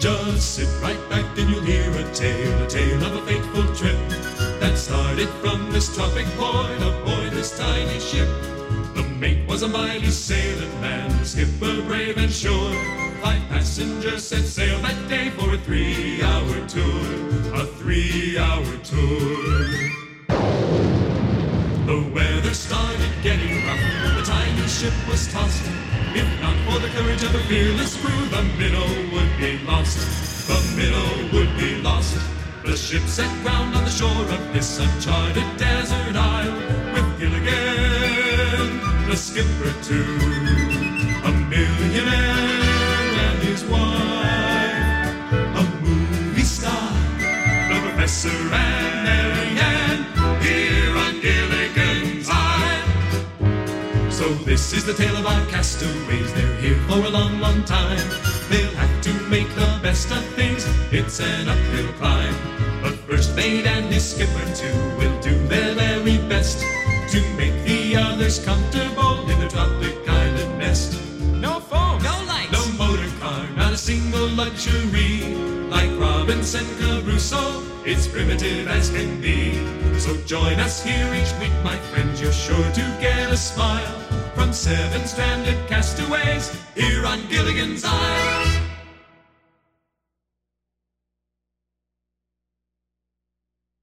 Just sit right back and you'll hear a tale of a fateful trip that started from this tropic point aboard this tiny ship. The mate was a mighty sailing man, the skipper brave and sure. 5 passengers set sail that day for a 3-hour tour, a 3-hour tour. The weather started getting rough, the tiny ship was tossed. If not for the courage of the fearless crew, the minnow would be lost. The minnow would be lost. The ship set ground on the shore of this uncharted desert isle, with Gilligan, the skipper too, a millionaire and his wife, a movie star, the professor and Mary Ann, here on Gilligan's Isle. So this is the tale of our castaways. They're here for a long, long time. They'll have to make the best of things. It's an uphill climb. But first mate and his skipper too will do their very best to make the others comfortable in the tropic island nest. No phone, no lights, no motor car, not a single luxury. Like Robinson Crusoe, it's primitive as can be. So join us here each week, my friends. You're sure to get a smile from 7 stranded castaways here on Gilligan's Isle.